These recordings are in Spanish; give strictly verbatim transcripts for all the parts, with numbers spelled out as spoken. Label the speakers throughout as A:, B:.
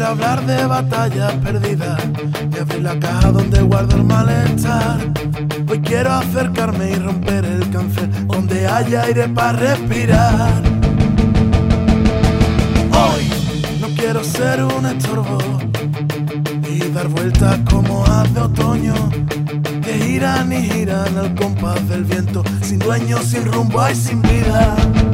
A: hablar de batallas perdidas y abrir la caja donde guardo el malestar. Hoy quiero acercarme y romper el cáncer donde haya aire para respirar. Hoy no quiero ser un estorbo y dar vueltas como haz de otoño, que giran y giran al compás del viento, sin dueño, sin rumbo y sin vida.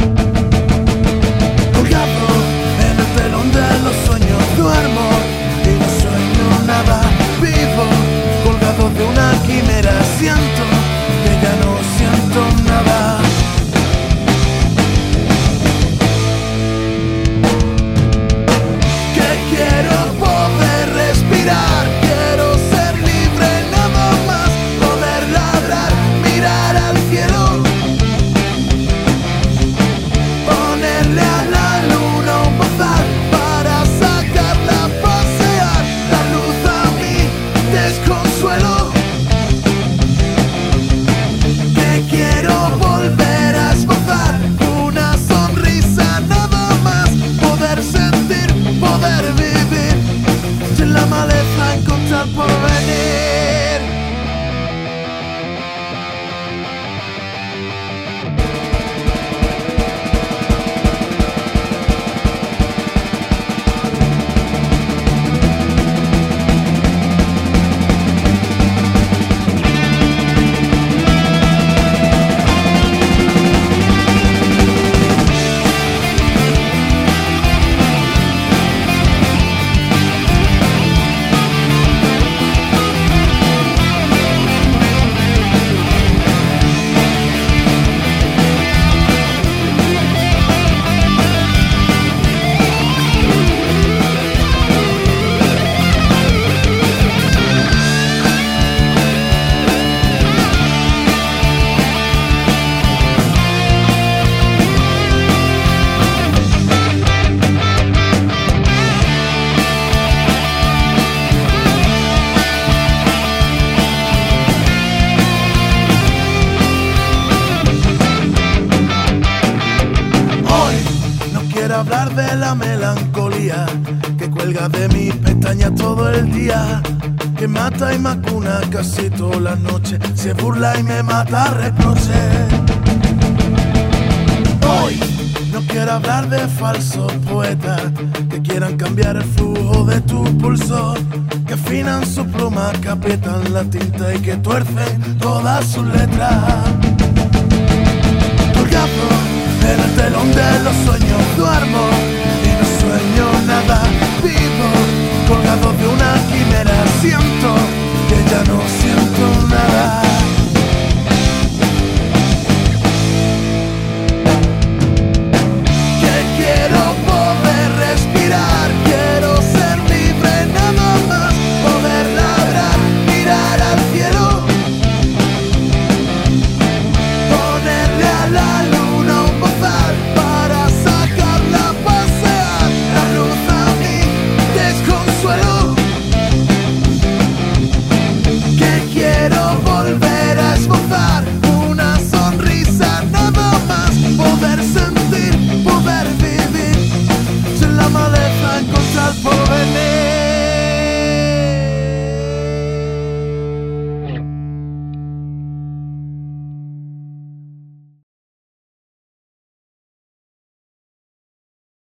A: Colgado en el telón de los sueños duermo y no sueño nada. Vivo colgado de una quimera, siento que ya no siento nada. Que quiero poder respirar, quiero ser libre nada más, poder ladrar, mirar al cielo, ponerle a la luna un bozal para sacarla a pasear, dar luz a mi desconsuelo. Que quiero volver a esbozar una sonrisa nada más, poder sentir, poder vivir, y en la maleza encontrar por venir. Quiero hablar de la melancolía que cuelga de mis pestañas todo el día, que mata y macuna casi toda la noche, se burla y me mata a reproche. Hoy no quiero hablar de falsos poetas que quieran cambiar el flujo de tu pulso, que afinan sus plumas, que aprietan la tinta y que tuercen todas sus letras. Colgado en el telón de los sueños duermo y no sueño nada. Vivo colgado de una quimera, siento que ya no siento